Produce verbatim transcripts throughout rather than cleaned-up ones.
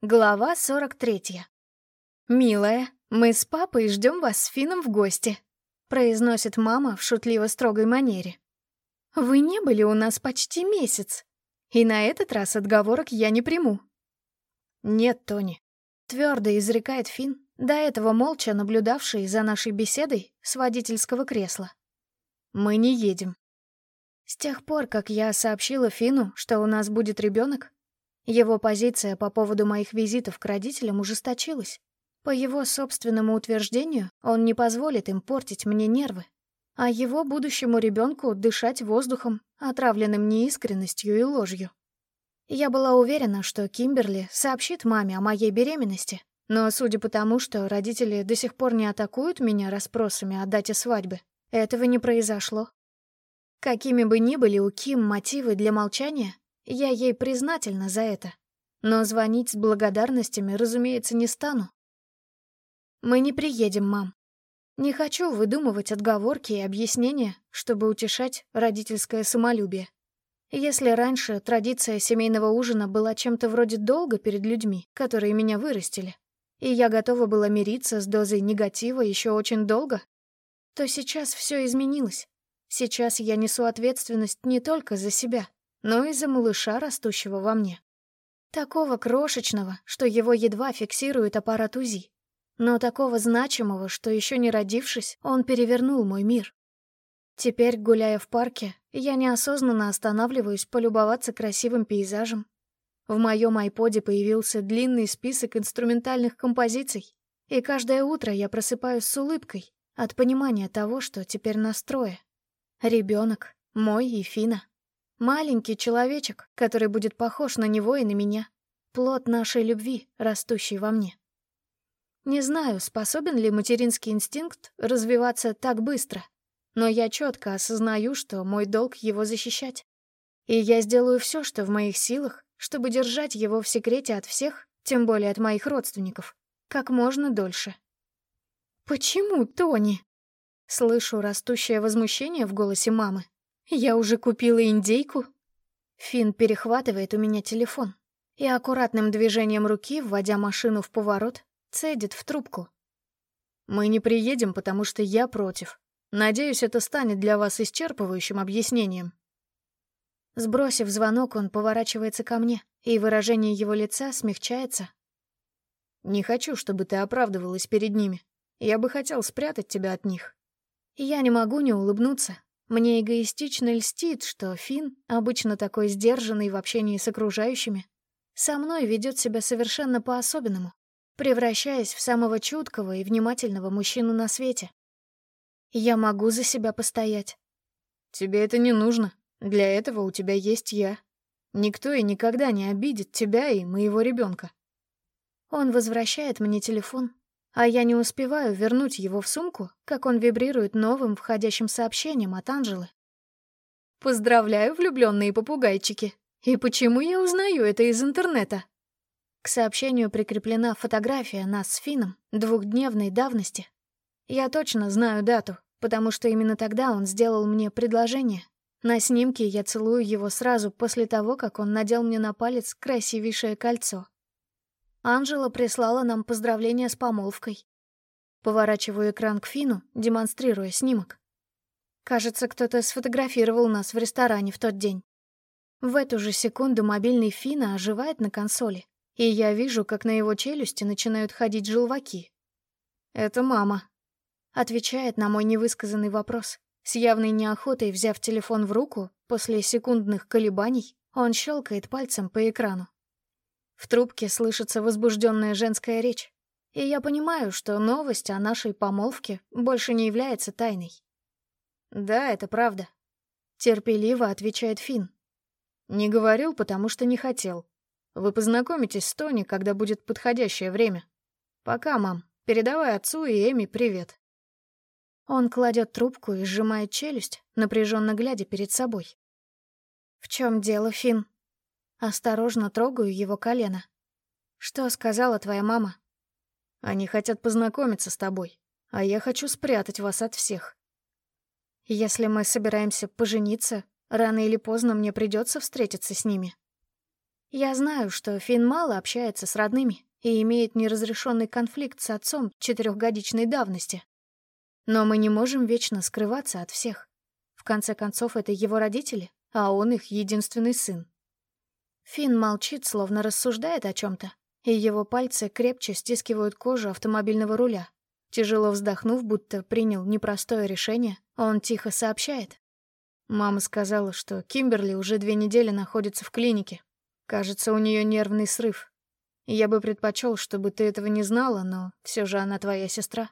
Глава сорок третья. «Милая, мы с папой ждем вас с Финном в гости», — произносит мама в шутливо-строгой манере. «Вы не были у нас почти месяц, и на этот раз отговорок я не приму». «Нет, Тони», — твердо изрекает Финн, до этого молча наблюдавший за нашей беседой с водительского кресла. «Мы не едем». С тех пор, как я сообщила Финну, что у нас будет ребенок, его позиция по поводу моих визитов к родителям ужесточилась. По его собственному утверждению, он не позволит им портить мне нервы, а его будущему ребенку дышать воздухом, отравленным неискренностью и ложью. Я была уверена, что Кимберли сообщит маме о моей беременности, но судя по тому, что родители до сих пор не атакуют меня расспросами о дате свадьбы, этого не произошло. Какими бы ни были у Ким мотивы для молчания, я ей признательна за это, но звонить с благодарностями, разумеется, не стану. Мы не приедем, мам. Не хочу выдумывать отговорки и объяснения, чтобы утешать родительское самолюбие. Если раньше традиция семейного ужина была чем-то вроде долга перед людьми, которые меня вырастили, и я готова была мириться с дозой негатива еще очень долго, то сейчас все изменилось. Сейчас я несу ответственность не только за себя, но и за малыша, растущего во мне. Такого крошечного, что его едва фиксирует аппарат УЗИ, но такого значимого, что еще не родившись, он перевернул мой мир. Теперь, гуляя в парке, я неосознанно останавливаюсь полюбоваться красивым пейзажем. В моем айподе появился длинный список инструментальных композиций, и каждое утро я просыпаюсь с улыбкой от понимания того, что теперь настрое. Ребенок, мой и Фина. Маленький человечек, который будет похож на него и на меня. Плод нашей любви, растущий во мне. Не знаю, способен ли материнский инстинкт развиваться так быстро, но я четко осознаю, что мой долг его защищать. И я сделаю все, что в моих силах, чтобы держать его в секрете от всех, тем более от моих родственников, как можно дольше. «Почему, Тони?» Слышу растущее возмущение в голосе мамы. «Я уже купила индейку?» Финн перехватывает у меня телефон и аккуратным движением руки, вводя машину в поворот, цедит в трубку. «Мы не приедем, потому что я против. Надеюсь, это станет для вас исчерпывающим объяснением». Сбросив звонок, он поворачивается ко мне, и выражение его лица смягчается. «Не хочу, чтобы ты оправдывалась перед ними. Я бы хотел спрятать тебя от них». Я не могу не улыбнуться. Мне эгоистично льстит, что Финн, обычно такой сдержанный в общении с окружающими, со мной ведет себя совершенно по-особенному, превращаясь в самого чуткого и внимательного мужчину на свете. Я могу за себя постоять. Тебе это не нужно. Для этого у тебя есть я. Никто и никогда не обидит тебя и моего ребенка. Он возвращает мне телефон, а я не успеваю вернуть его в сумку, как он вибрирует новым входящим сообщением от Анжелы. «Поздравляю, влюбленные попугайчики! И почему я узнаю это из интернета?» К сообщению прикреплена фотография нас с Финном двухдневной давности. Я точно знаю дату, потому что именно тогда он сделал мне предложение. На снимке я целую его сразу после того, как он надел мне на палец красивейшее кольцо. Анжела прислала нам поздравления с помолвкой. Поворачиваю экран к Фину, демонстрируя снимок. Кажется, кто-то сфотографировал нас в ресторане в тот день. В эту же секунду мобильный Фина оживает на консоли, и я вижу, как на его челюсти начинают ходить желваки. «Это мама», — отвечает на мой невысказанный вопрос. С явной неохотой, взяв телефон в руку, после секундных колебаний, он щелкает пальцем по экрану. В трубке слышится возбужденная женская речь, и я понимаю, что новость о нашей помолвке больше не является тайной. «Да, это правда», — терпеливо отвечает Финн. «Не говорил, потому что не хотел. Вы познакомитесь с Тони, когда будет подходящее время. Пока, мам. Передавай отцу и Эми привет». Он кладет трубку и сжимает челюсть, напряженно глядя перед собой. «В чем дело, Финн?» Осторожно трогаю его колено. «Что сказала твоя мама?» «Они хотят познакомиться с тобой, а я хочу спрятать вас от всех». «Если мы собираемся пожениться, рано или поздно мне придется встретиться с ними». Я знаю, что Финн мало общается с родными и имеет неразрешенный конфликт с отцом четырехгодичной давности. Но мы не можем вечно скрываться от всех. В конце концов, это его родители, а он их единственный сын. Финн молчит, словно рассуждает о чем-то, и его пальцы крепче стискивают кожу автомобильного руля. Тяжело вздохнув, будто принял непростое решение, он тихо сообщает. Мама сказала, что Кимберли уже две недели находится в клинике. Кажется, у нее нервный срыв. Я бы предпочел, чтобы ты этого не знала, но все же она твоя сестра.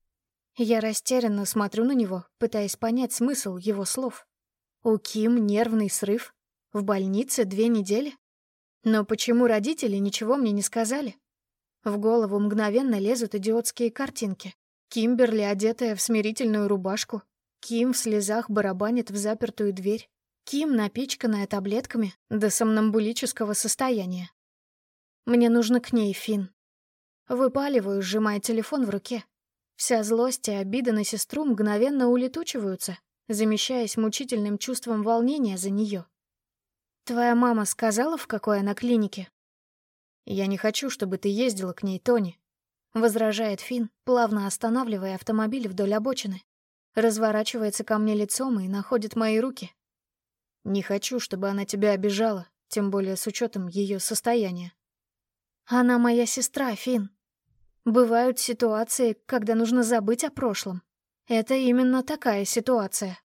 Я растерянно смотрю на него, пытаясь понять смысл его слов. У Ким нервный срыв? В больнице две недели? Но почему родители ничего мне не сказали? В голову мгновенно лезут идиотские картинки. Кимберли, одетая в смирительную рубашку. Ким в слезах барабанит в запертую дверь. Ким, напичканная таблетками до сомнамбулического состояния. Мне нужно к ней, Финн. Выпаливаю, сжимая телефон в руке. Вся злость и обида на сестру мгновенно улетучиваются, замещаясь мучительным чувством волнения за нее. «Твоя мама сказала, в какой она клинике?» «Я не хочу, чтобы ты ездила к ней, Тони», — возражает Финн, плавно останавливая автомобиль вдоль обочины. Разворачивается ко мне лицом и находит мои руки. «Не хочу, чтобы она тебя обижала, тем более с учетом ее состояния». «Она моя сестра, Финн. Бывают ситуации, когда нужно забыть о прошлом. Это именно такая ситуация».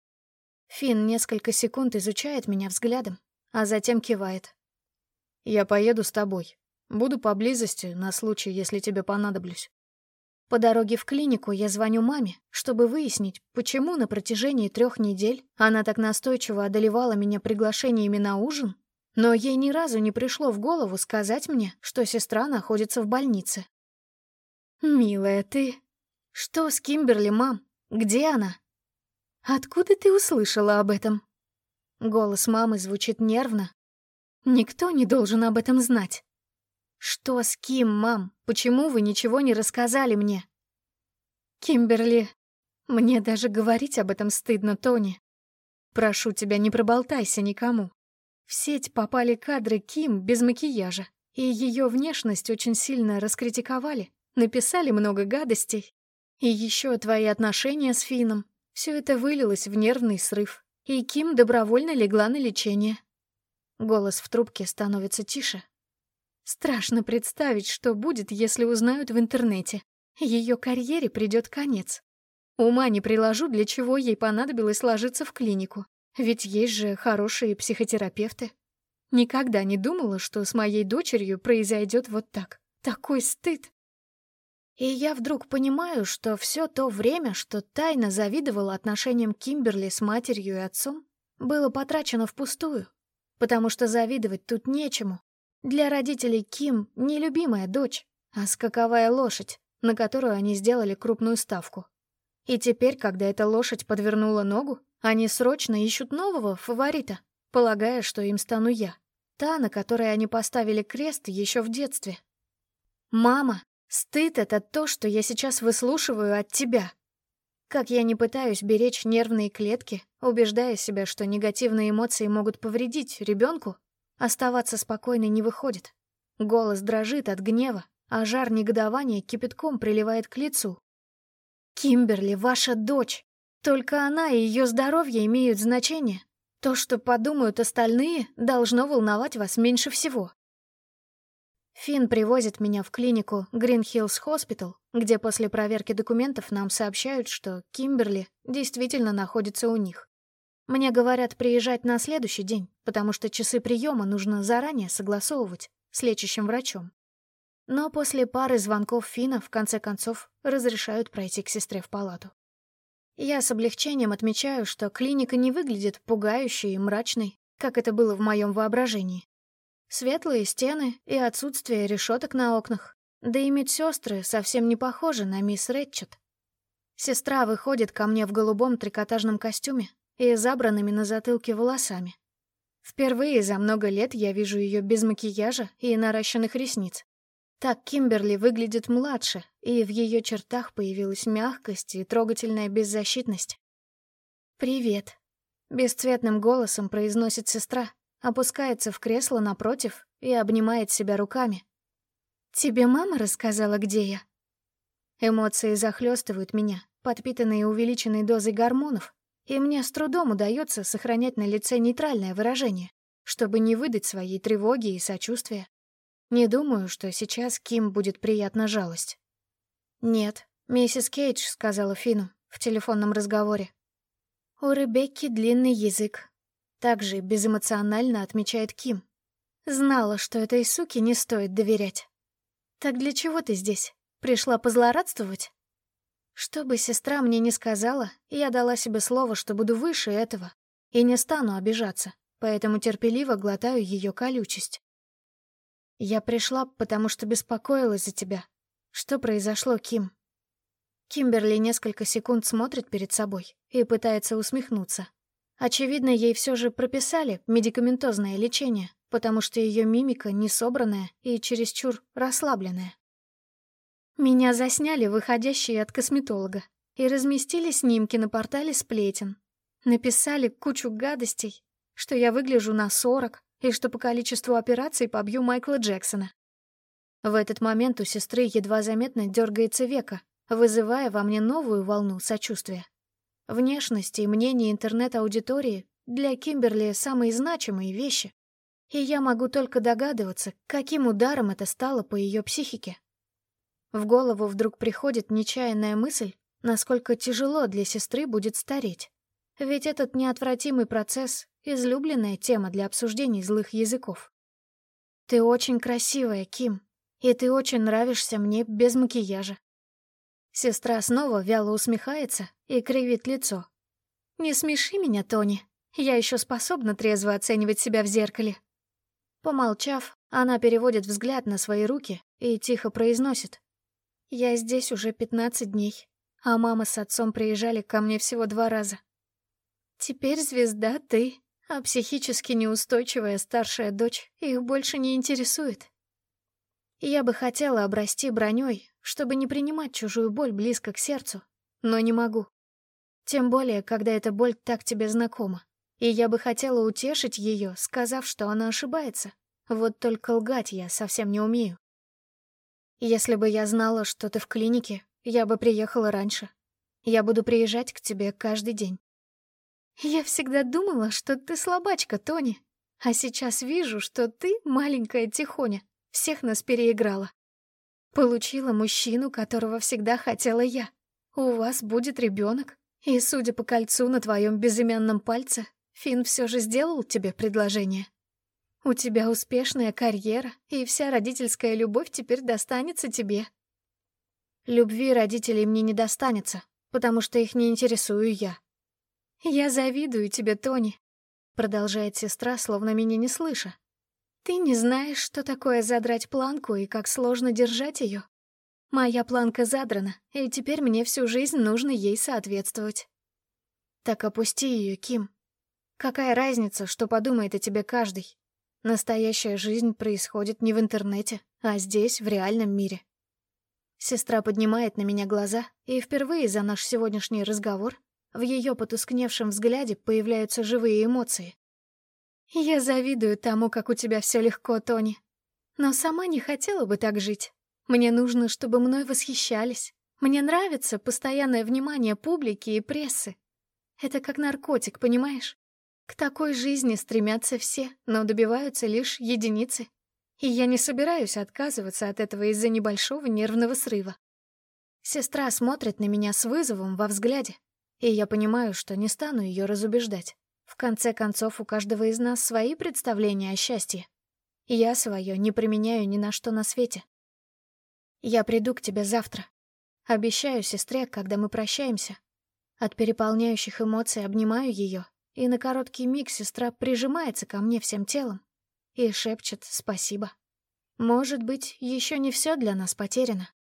Финн несколько секунд изучает меня взглядом, а затем кивает. «Я поеду с тобой. Буду поблизости на случай, если тебе понадоблюсь». По дороге в клинику я звоню маме, чтобы выяснить, почему на протяжении трех недель она так настойчиво одолевала меня приглашениями на ужин, но ей ни разу не пришло в голову сказать мне, что сестра находится в больнице. «Милая ты... Что с Кимберли, мам? Где она?» «Откуда ты услышала об этом?» Голос мамы звучит нервно. «Никто не должен об этом знать». «Что с Ким, мам? Почему вы ничего не рассказали мне?» «Кимберли, мне даже говорить об этом стыдно, Тони. Прошу тебя, не проболтайся никому. В сеть попали кадры Ким без макияжа, и ее внешность очень сильно раскритиковали, написали много гадостей. И еще твои отношения с Финном. Все это вылилось в нервный срыв, и Ким добровольно легла на лечение». Голос в трубке становится тише. Страшно представить, что будет, если узнают в интернете. Ее карьере придет конец. Ума не приложу, для чего ей понадобилось ложиться в клинику. Ведь есть же хорошие психотерапевты. Никогда не думала, что с моей дочерью произойдет вот так. Такой стыд. И я вдруг понимаю, что все то время, что тайно завидовала отношениям Кимберли с матерью и отцом, было потрачено впустую. Потому что завидовать тут нечему. Для родителей Ким не любимая дочь, а скаковая лошадь, на которую они сделали крупную ставку. И теперь, когда эта лошадь подвернула ногу, они срочно ищут нового фаворита, полагая, что им стану я, та, на которой они поставили крест еще в детстве. «Мама, стыд — это то, что я сейчас выслушиваю от тебя». Как я не пытаюсь беречь нервные клетки, убеждая себя, что негативные эмоции могут повредить ребенку, оставаться спокойной не выходит. Голос дрожит от гнева, а жар негодования кипятком приливает к лицу. «Кимберли, ваша дочь. Только она и ее здоровье имеют значение. То, что подумают остальные, должно волновать вас меньше всего». Финн привозит меня в клинику Green Hills Hospital, где после проверки документов нам сообщают, что Кимберли действительно находится у них. Мне говорят приезжать на следующий день, потому что часы приема нужно заранее согласовывать с лечащим врачом. Но после пары звонков Финна, в конце концов, разрешают пройти к сестре в палату. Я с облегчением отмечаю, что клиника не выглядит пугающей и мрачной, как это было в моем воображении. Светлые стены и отсутствие решеток на окнах, да и медсестры совсем не похожи на мисс Рэтчет. Сестра выходит ко мне в голубом трикотажном костюме и забранными на затылке волосами. Впервые за много лет я вижу ее без макияжа и наращенных ресниц. Так Кимберли выглядит младше, и в ее чертах появилась мягкость и трогательная беззащитность. «Привет», — бесцветным голосом произносит сестра, опускается в кресло напротив и обнимает себя руками. «Тебе мама рассказала, где я?» Эмоции захлестывают меня, подпитанные увеличенной дозой гормонов, и мне с трудом удается сохранять на лице нейтральное выражение, чтобы не выдать своей тревоги и сочувствия. Не думаю, что сейчас Ким будет приятна жалость. «Нет, миссис Кейдж», — сказала Фину в телефонном разговоре. «У Ребекки длинный язык», — также безэмоционально отмечает Ким. «Знала, что этой суке не стоит доверять». «Так для чего ты здесь? Пришла позлорадствовать?» Что бы сестра мне ни сказала, я дала себе слово, что буду выше этого, и не стану обижаться, поэтому терпеливо глотаю ее колючесть. «Я пришла, потому что беспокоилась за тебя. Что произошло, Ким?» Кимберли несколько секунд смотрит перед собой и пытается усмехнуться. Очевидно, ей все же прописали медикаментозное лечение, потому что ее мимика несобранная и чересчур расслабленная. Меня засняли выходящие от косметолога и разместили снимки на портале сплетен. Написали кучу гадостей, что я выгляжу на сорок и что по количеству операций побью Майкла Джексона. В этот момент у сестры едва заметно дергается века, вызывая во мне новую волну сочувствия. Внешность и мнение интернет-аудитории для Кимберли самые значимые вещи, и я могу только догадываться, каким ударом это стало по ее психике. В голову вдруг приходит нечаянная мысль, насколько тяжело для сестры будет стареть. Ведь этот неотвратимый процесс — излюбленная тема для обсуждений злых языков. «Ты очень красивая, Ким, и ты очень нравишься мне без макияжа». Сестра снова вяло усмехается и кривит лицо. «Не смеши меня, Тони, я еще способна трезво оценивать себя в зеркале». Помолчав, она переводит взгляд на свои руки и тихо произносит: «Я здесь уже пятнадцать дней, а мама с отцом приезжали ко мне всего два раза. Теперь звезда ты, а психически неустойчивая старшая дочь их больше не интересует. Я бы хотела обрасти броней, чтобы не принимать чужую боль близко к сердцу, но не могу. Тем более, когда эта боль так тебе знакома. И я бы хотела утешить ее, сказав, что она ошибается. Вот только лгать я совсем не умею. Если бы я знала, что ты в клинике, я бы приехала раньше. Я буду приезжать к тебе каждый день». «Я всегда думала, что ты слабачка, Тони. А сейчас вижу, что ты, маленькая тихоня, всех нас переиграла. Получила мужчину, которого всегда хотела я. У вас будет ребенок, и, судя по кольцу на твоем безымянном пальце, Финн все же сделал тебе предложение. У тебя успешная карьера, и вся родительская любовь теперь достанется тебе». «Любви родителей мне не достанется, потому что их не интересую я». «Я завидую тебе, Тони», — продолжает сестра, словно меня не слыша. «Ты не знаешь, что такое задрать планку и как сложно держать ее. Моя планка задрана, и теперь мне всю жизнь нужно ей соответствовать». «Так опусти ее, Ким. Какая разница, что подумает о тебе каждый? Настоящая жизнь происходит не в интернете, а здесь, в реальном мире». Сестра поднимает на меня глаза, и впервые за наш сегодняшний разговор в ее потускневшем взгляде появляются живые эмоции. «Я завидую тому, как у тебя все легко, Тони. Но сама не хотела бы так жить. Мне нужно, чтобы мной восхищались. Мне нравится постоянное внимание публики и прессы. Это как наркотик, понимаешь? К такой жизни стремятся все, но добиваются лишь единицы. И я не собираюсь отказываться от этого из-за небольшого нервного срыва». Сестра смотрит на меня с вызовом во взгляде, и я понимаю, что не стану ее разубеждать. В конце концов, у каждого из нас свои представления о счастье. Я свое не применяю ни на что на свете. «Я приду к тебе завтра. Обещаю сестре, когда мы прощаемся». От переполняющих эмоций обнимаю ее, и на короткий миг сестра прижимается ко мне всем телом и шепчет спасибо. Может быть, еще не все для нас потеряно.